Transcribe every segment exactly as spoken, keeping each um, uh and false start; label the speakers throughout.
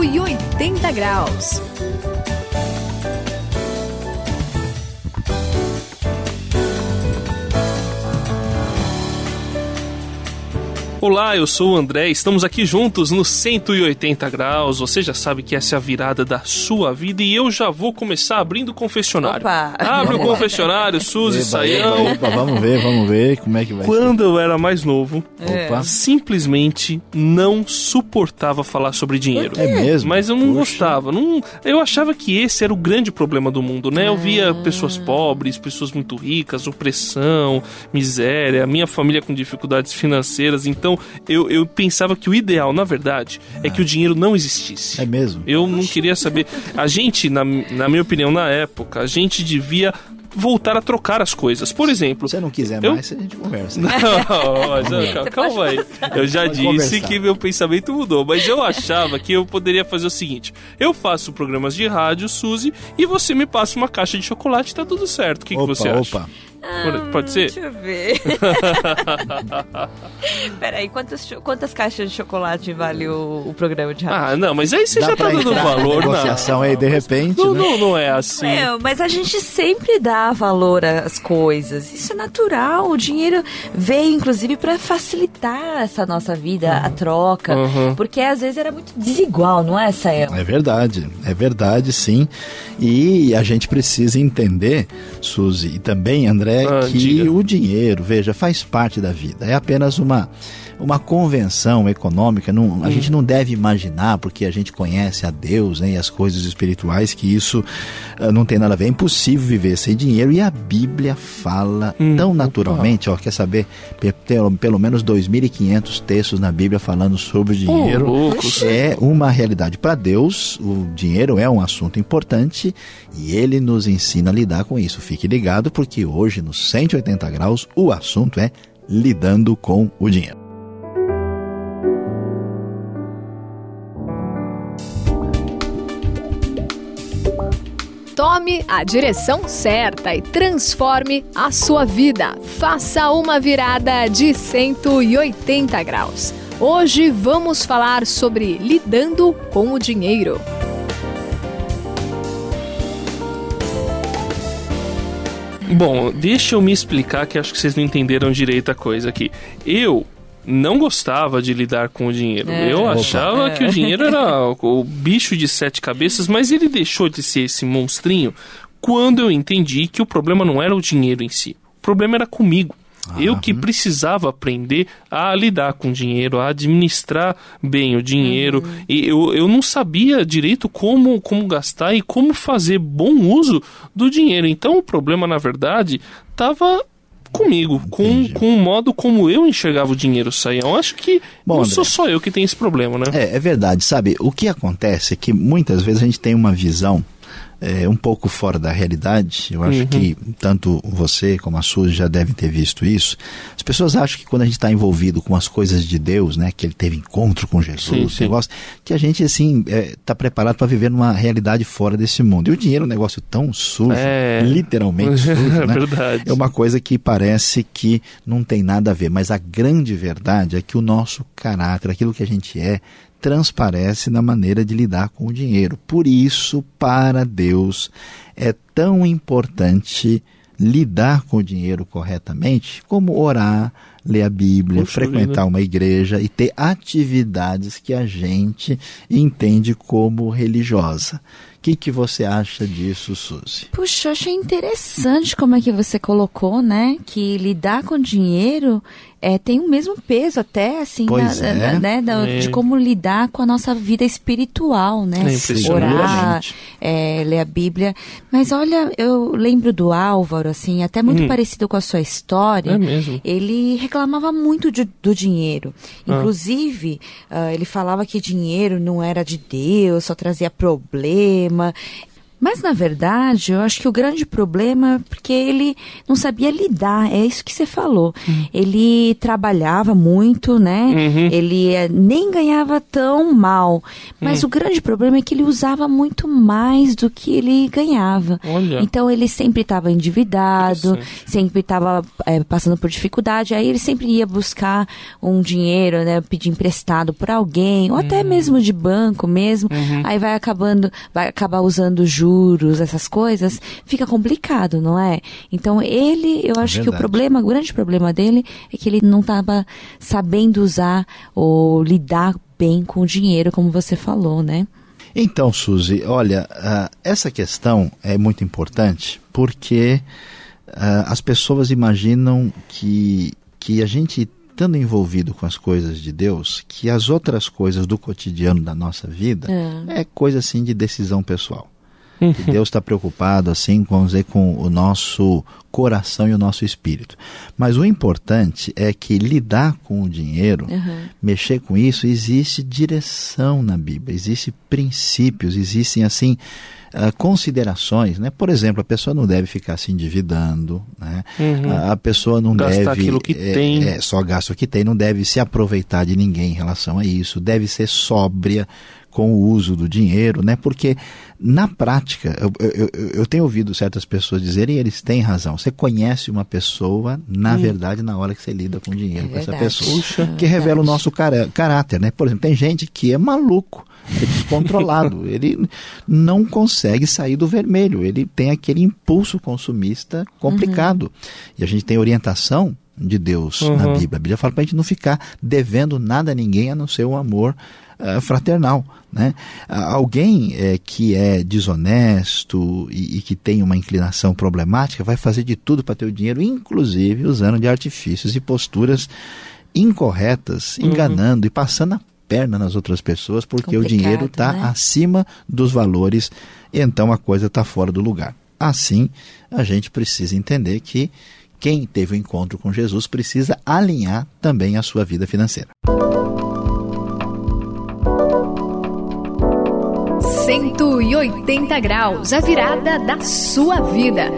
Speaker 1: e oitenta graus.
Speaker 2: Olá, eu sou o André, estamos aqui juntos no cento e oitenta graus, você já sabe que essa é a virada da sua vida e eu já vou começar abrindo o confessionário.
Speaker 3: Opa.
Speaker 2: Abre o confessionário, Suzy, Saião.
Speaker 4: Eba, eba, vamos ver, vamos ver como é que vai
Speaker 2: Quando
Speaker 4: ser.
Speaker 2: eu era mais novo,
Speaker 4: Opa.
Speaker 2: simplesmente não suportava falar sobre dinheiro.
Speaker 4: É mesmo?
Speaker 2: Mas eu não
Speaker 4: Poxa.
Speaker 2: gostava, não, eu achava que esse era o grande problema do mundo, né? Eu via pessoas pobres, pessoas muito ricas, opressão, miséria, minha família com dificuldades financeiras, então Então, eu, eu pensava que o ideal, na verdade, é que o dinheiro não existisse.
Speaker 4: É mesmo?
Speaker 2: Eu não queria saber. A gente, na, na minha opinião, na época, a gente devia voltar a trocar as coisas. Por exemplo...
Speaker 4: Se você não quiser
Speaker 2: eu...
Speaker 4: mais, a gente conversa.
Speaker 2: Não, mas, calma, calma aí. Eu já
Speaker 4: Pode
Speaker 2: disse
Speaker 4: conversar.
Speaker 2: que meu pensamento mudou, mas eu achava que eu poderia fazer o seguinte: eu faço programas de rádio, Suzy, e você me passa uma caixa de chocolate e tá tudo certo. O que, que
Speaker 4: Opa,
Speaker 2: você acha?
Speaker 4: opa.
Speaker 3: Ah,
Speaker 2: Pode ser?
Speaker 3: Deixa eu ver. Peraí, quantas, cho- quantas caixas de chocolate vale o, o programa de rádio?
Speaker 2: Ah, não, mas aí você
Speaker 4: Dá
Speaker 2: já tá
Speaker 4: pra
Speaker 2: dando
Speaker 4: entrar na
Speaker 2: valor, não.
Speaker 4: negociação aí, de repente,
Speaker 2: Não,
Speaker 4: né?
Speaker 2: não, não é assim.
Speaker 3: Meu, mas a gente sempre dá valor às coisas. Isso é natural. O dinheiro veio, inclusive, para facilitar essa nossa vida, a troca.
Speaker 2: Uhum.
Speaker 3: Porque às vezes era muito desigual, não é, Sael?
Speaker 4: É verdade, é verdade, sim. E a gente precisa entender, Suzy, e também, André,
Speaker 2: Ah,
Speaker 4: que
Speaker 2: diga.
Speaker 4: o dinheiro, veja, faz parte da vida. É apenas uma, uma convenção econômica. Não, a
Speaker 2: Hum.
Speaker 4: gente não deve imaginar, porque a gente conhece a Deus, né, e as coisas espirituais, que isso ah, não tem nada a ver. É impossível viver sem dinheiro. E a Bíblia fala
Speaker 2: Hum,
Speaker 4: tão
Speaker 2: opa.
Speaker 4: naturalmente, ó, quer saber, pe- pelo, pelo menos dois mil e quinhentos textos na Bíblia falando sobre o dinheiro.
Speaker 2: loucos.
Speaker 4: É uma realidade. Para Deus, o dinheiro é um assunto importante e ele nos ensina a lidar com isso. Fique ligado, porque hoje, no cento e oitenta graus, o assunto é lidando com o dinheiro.
Speaker 1: Tome a direção certa e transforme a sua vida. Faça uma virada de cento e oitenta graus. Hoje vamos falar sobre lidando com o dinheiro.
Speaker 2: Bom, deixa eu me explicar, que acho que vocês não entenderam direito a coisa aqui. Eu não gostava de lidar com o dinheiro.
Speaker 3: É.
Speaker 2: Eu
Speaker 4: Opa.
Speaker 2: achava que o dinheiro era o bicho de sete cabeças, mas ele deixou de ser esse monstrinho quando eu entendi que o problema não era o dinheiro em si. O problema era comigo. Eu que precisava aprender a lidar com o dinheiro, a administrar bem o dinheiro. E eu, eu não sabia direito como, como gastar e como fazer bom uso do dinheiro. Então o problema, na verdade, estava comigo, com,
Speaker 4: Entendi.
Speaker 2: com o modo como eu enxergava o dinheiro, Saião. Acho que
Speaker 4: Bom,
Speaker 2: não
Speaker 4: André.
Speaker 2: sou só eu que tenho esse problema, né?
Speaker 4: É, é verdade, sabe? O que acontece é que muitas vezes a gente tem uma visão é, um pouco fora da realidade. Eu acho
Speaker 2: Uhum.
Speaker 4: que tanto você como a Suzy já devem ter visto isso. As pessoas acham que quando a gente está envolvido com as coisas de Deus, né, que ele teve encontro com Jesus,
Speaker 2: Sim,
Speaker 4: esse
Speaker 2: sim.
Speaker 4: negócio, que a gente assim está preparado para viver numa realidade fora desse mundo. E o dinheiro é um negócio tão sujo,
Speaker 2: É.
Speaker 4: literalmente sujo,
Speaker 2: É
Speaker 4: né?
Speaker 2: verdade.
Speaker 4: É uma coisa que parece que não tem nada a ver, mas a grande verdade é que o nosso caráter, aquilo que a gente é, transparece na maneira de lidar com o dinheiro. Por isso, para Deus, é tão importante lidar com o dinheiro corretamente, como orar, ler a Bíblia,
Speaker 2: Puxa
Speaker 4: frequentar
Speaker 2: vida.
Speaker 4: uma igreja e ter atividades que a gente entende como religiosa. O que, que você acha disso, Suzy?
Speaker 3: Puxa, eu achei interessante como é que você colocou, né? Que lidar com dinheiro é, tem o mesmo peso até, assim,
Speaker 4: Pois
Speaker 3: da-
Speaker 4: é.
Speaker 3: da- né, da-
Speaker 2: É.
Speaker 3: de como lidar com a nossa vida espiritual, né?
Speaker 2: É impressionante.
Speaker 3: Orar, é, ler a Bíblia. Mas olha, eu lembro do Álvaro, assim, até muito
Speaker 2: Hum.
Speaker 3: parecido com a sua história.
Speaker 2: É mesmo.
Speaker 3: Ele reclamava muito de- do dinheiro.
Speaker 2: Ah.
Speaker 3: Inclusive, ah, ele falava que dinheiro não era de Deus, só trazia problema. Mas, na verdade, eu acho que o grande problema é porque ele não sabia lidar, é isso que você falou. Uhum. Ele trabalhava muito, né? Uhum. Ele é, nem ganhava tão mal. Mas uhum. o grande problema é que ele usava muito mais do que ele ganhava.
Speaker 2: Olha.
Speaker 3: Então, ele sempre estava endividado, sempre estava é, passando por dificuldade. Aí, ele sempre ia buscar um dinheiro, né? Pedir emprestado por alguém, ou uhum. até mesmo de banco mesmo. Uhum. Aí, vai acabando, vai acabar usando juros. juros, essas coisas, fica complicado, não é? Então ele, eu acho é que o problema, o grande problema dele é que ele não estava sabendo usar ou lidar bem com o dinheiro, como você falou, né?
Speaker 4: Então, Suzy, olha, uh, essa questão é muito importante porque uh, as pessoas imaginam que, que a gente, estando envolvido com as coisas de Deus, que as outras coisas do cotidiano da nossa vida é, é coisa assim de decisão pessoal. Que Deus está preocupado assim, vamos dizer, com o nosso coração e o nosso espírito. Mas o importante é que lidar com o dinheiro, uhum. mexer com isso, existe direção na Bíblia, existem princípios, existem assim uh, considerações, né? Por exemplo, a pessoa não deve ficar se endividando, né? Uhum. A, a pessoa não
Speaker 2: Gastar
Speaker 4: deve
Speaker 2: aquilo que
Speaker 4: é,
Speaker 2: tem.
Speaker 4: É, só gasta o que tem, não deve se aproveitar de ninguém em relação a isso, deve ser sóbria com o uso do dinheiro, né? Porque na prática, eu, eu, eu tenho ouvido certas pessoas dizerem, e eles têm razão, você conhece uma pessoa, na hum. verdade, na hora que você lida com dinheiro é com essa pessoa, Puxa, que é revela o nosso car- caráter, né? Por exemplo, tem gente que é maluco, é descontrolado, ele não consegue sair do vermelho, ele tem aquele impulso consumista complicado. Uhum. E a gente tem orientação de Deus uhum. na Bíblia. A Bíblia fala para a gente não ficar devendo nada a ninguém, a não ser o amor uh, fraternal, né? Uh, alguém uh, que é desonesto e, e que tem uma inclinação problemática vai fazer de tudo para ter o dinheiro, inclusive usando de artifícios e posturas incorretas, uhum. enganando e passando a perna nas outras pessoas, porque Complicado, o dinheiro está né? acima dos valores, então a coisa está fora do lugar. Assim, a gente precisa entender que quem teve o um encontro com Jesus precisa alinhar também a sua vida financeira.
Speaker 1: cento e oitenta graus, a virada da sua vida.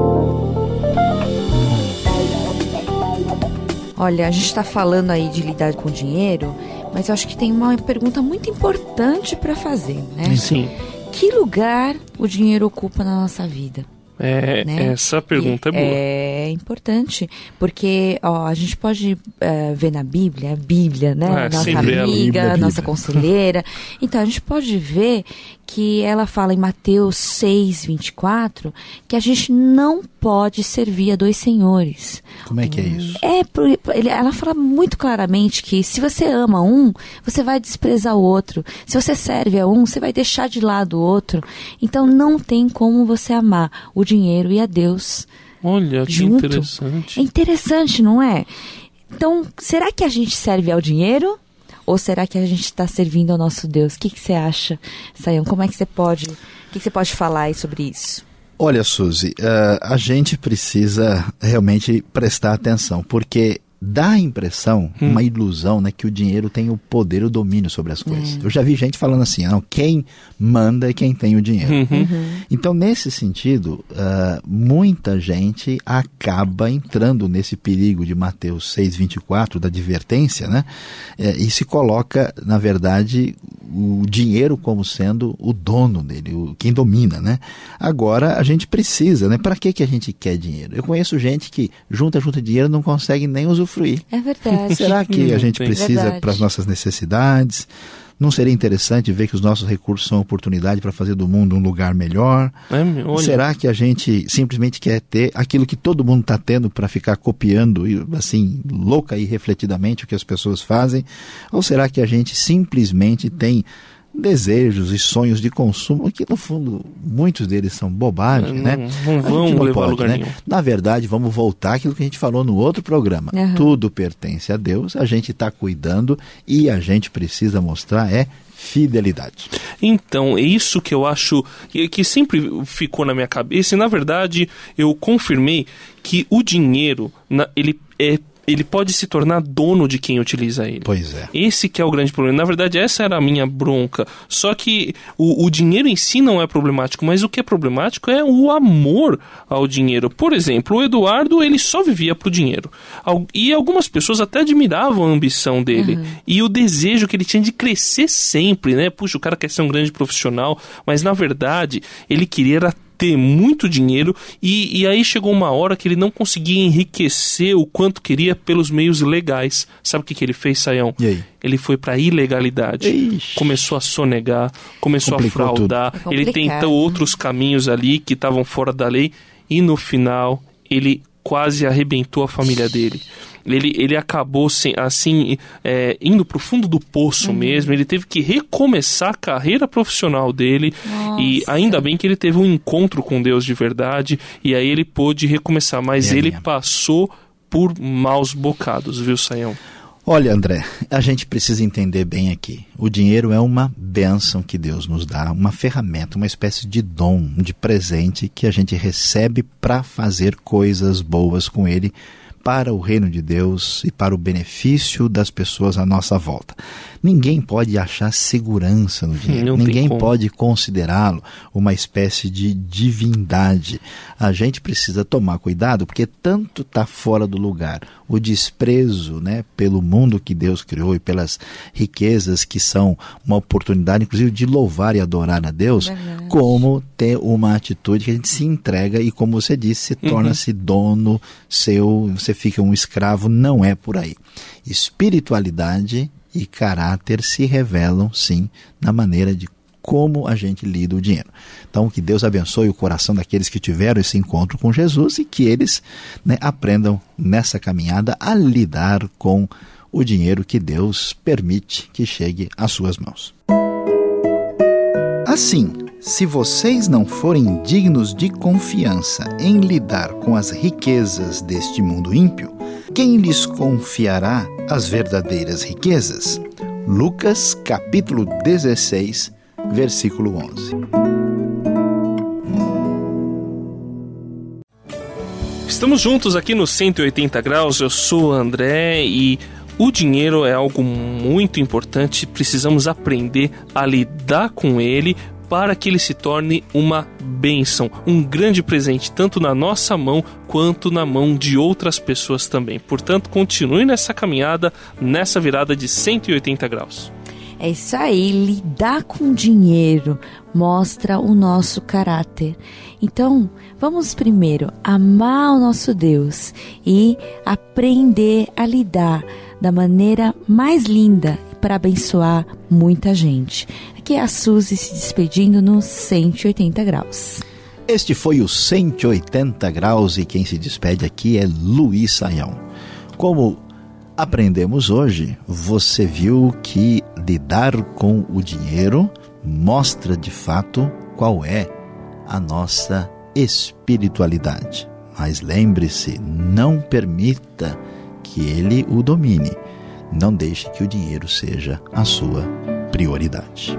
Speaker 3: Olha, a gente está falando aí de lidar com dinheiro, mas eu acho que tem uma pergunta muito importante para fazer, né?
Speaker 2: Sim.
Speaker 3: Que lugar o dinheiro ocupa na nossa vida?
Speaker 2: É, né? Essa pergunta e, é boa.
Speaker 3: É importante, porque ó, a gente pode uh, ver na Bíblia, a Bíblia, né?
Speaker 2: É,
Speaker 3: nossa amiga,
Speaker 4: Bíblia, Bíblia.
Speaker 3: nossa conselheira. Então, a gente pode ver que ela fala em Mateus seis, vinte e quatro, que a gente não pode servir a dois senhores.
Speaker 4: Como é que é isso?
Speaker 3: É, ela fala muito claramente que se você ama um, você vai desprezar o outro. Se você serve a um, você vai deixar de lado o outro. Então, não tem como você amar o dinheiro e a Deus.
Speaker 2: Olha, que
Speaker 3: junto.
Speaker 2: interessante.
Speaker 3: É interessante, não é? Então, será que a gente serve ao dinheiro? Ou será que a gente está servindo ao nosso Deus? O que, que você acha, Sayão? Como é que você pode, o que, que você pode falar aí sobre isso?
Speaker 4: Olha, Suzy, uh, a gente precisa realmente prestar atenção, porque dá a impressão, hum. uma ilusão, né, que o dinheiro tem o poder, o domínio sobre as coisas. É. Eu já vi gente falando assim, não, quem manda é quem tem o dinheiro. Uhum. Então, nesse sentido, uh, muita gente acaba entrando nesse perigo de Mateus seis, vinte e quatro, da advertência, né, é, e se coloca, na verdade, o dinheiro como sendo o dono dele, o, quem domina, né? Agora, a gente precisa, né? Para que, que a gente quer dinheiro? Eu conheço gente que junta, junta dinheiro e não consegue nem usufruir.
Speaker 3: É verdade.
Speaker 4: Será que a gente precisa
Speaker 3: é
Speaker 4: para as nossas necessidades? Não seria interessante ver que os nossos recursos são oportunidade para fazer do mundo um lugar melhor?
Speaker 2: É, olha.
Speaker 4: Será que a gente simplesmente quer ter aquilo que todo mundo está tendo para ficar copiando, assim, louca e refletidamente o que as pessoas fazem? Ou será que a gente simplesmente tem desejos e sonhos de consumo que, no fundo, muitos deles são bobagem,
Speaker 2: não,
Speaker 4: né?
Speaker 2: Não vão
Speaker 4: não
Speaker 2: levar
Speaker 4: pode,
Speaker 2: a lugar
Speaker 4: né?
Speaker 2: nenhum.
Speaker 4: Na verdade, vamos voltar àquilo que a gente falou no outro programa. Uhum. Tudo pertence a Deus, a gente está cuidando e a gente precisa mostrar é fidelidade.
Speaker 2: Então, é isso que eu acho que, que sempre ficou na minha cabeça e, na verdade, eu confirmei que o dinheiro, na, ele é ele pode se tornar dono de quem utiliza ele.
Speaker 4: Pois é.
Speaker 2: Esse que é o grande problema. Na verdade, essa era a minha bronca. Só que o, o dinheiro em si não é problemático, mas o que é problemático é o amor ao dinheiro. Por exemplo, o Eduardo, ele só vivia pro dinheiro. E algumas pessoas até admiravam a ambição dele. Uhum. E o desejo que ele tinha de crescer sempre, né? Puxa, o cara quer ser um grande profissional, mas na verdade, ele queria era ter muito dinheiro e, e aí chegou uma hora que ele não conseguia enriquecer o quanto queria pelos meios legais. Sabe o que, que ele fez, Sayão?
Speaker 4: E aí?
Speaker 2: Ele foi para ilegalidade. Ixi. Começou a sonegar, começou Complicou a fraudar, é ele tentou outros caminhos ali que estavam fora da lei e no final ele quase arrebentou a família dele. Ele, ele acabou assim, é, indo para o fundo do poço uhum. mesmo. Ele teve que recomeçar a carreira profissional dele. Nossa. E ainda bem que ele teve um encontro com Deus de verdade. E aí ele pôde recomeçar. Mas é ele minha. passou por maus bocados, viu, Sayão?
Speaker 4: Olha, André, a gente precisa entender bem aqui. O dinheiro é uma bênção que Deus nos dá, uma ferramenta, uma espécie de dom, de presente que a gente recebe para fazer coisas boas com ele, para o reino de Deus e para o benefício das pessoas à nossa volta. Ninguém pode achar segurança no dinheiro. Não Ninguém pode considerá-lo uma espécie de divindade. A gente precisa tomar cuidado, porque tanto está fora do lugar o desprezo, né, pelo mundo que Deus criou e pelas riquezas que são uma oportunidade, inclusive, de louvar e adorar a Deus, Verdade. como ter uma atitude que a gente se entrega e, como você disse, se torna-se uhum. dono seu, você fica um escravo. Não é por aí. Espiritualidade e caráter se revelam, sim, na maneira de como a gente lida o dinheiro. Então, que Deus abençoe o coração daqueles que tiveram esse encontro com Jesus e que eles, né, aprendam nessa caminhada a lidar com o dinheiro que Deus permite que chegue às suas mãos. Assim, se vocês não forem dignos de confiança em lidar com as riquezas deste mundo ímpio, quem lhes confiará as verdadeiras riquezas? Lucas, capítulo dezesseis, versículo onze.
Speaker 2: Estamos juntos aqui no cento e oitenta graus, eu sou o André e o dinheiro é algo muito importante, precisamos aprender a lidar com ele para que ele se torne uma bênção, um grande presente, tanto na nossa mão quanto na mão de outras pessoas também. Portanto, continue nessa caminhada, nessa virada de cento e oitenta graus.
Speaker 3: É isso aí, lidar com dinheiro mostra o nosso caráter. Então, vamos primeiro amar o nosso Deus e aprender a lidar da maneira mais linda para abençoar muita gente. Aqui é a Suzy se despedindo no cento e oitenta graus.
Speaker 4: Este foi o cento e oitenta graus e quem se despede aqui é Luiz Sayão. Como aprendemos hoje, você viu que lidar com o dinheiro mostra de fato qual é a nossa espiritualidade. Mas lembre-se, não permita que ele o domine. Não deixe que o dinheiro seja a sua prioridade.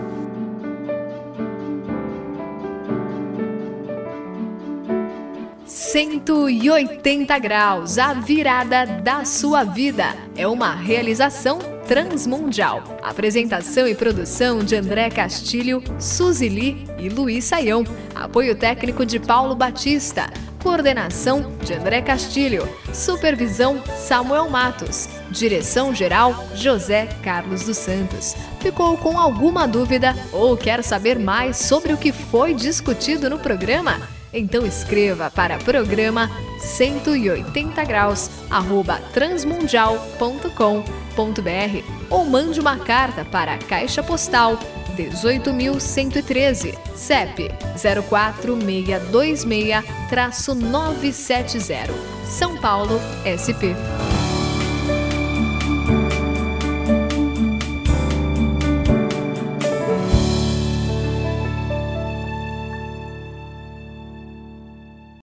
Speaker 1: cento e oitenta graus, a virada da sua vida. É uma realização transmundial. Apresentação e produção de André Castilho, Suzy Lee e Luiz Sayão. Apoio técnico de Paulo Batista. Coordenação de André Castilho. Supervisão Samuel Matos. Direção-geral José Carlos dos Santos. Ficou com alguma dúvida ou quer saber mais sobre o que foi discutido no programa? Então escreva para programa cento e oitenta graus arroba transmundial ponto com ponto br ou mande uma carta para a Caixa Postal dezoito mil cento e treze, C E P zero quatro seis dois seis nove sete zero, São Paulo, S P.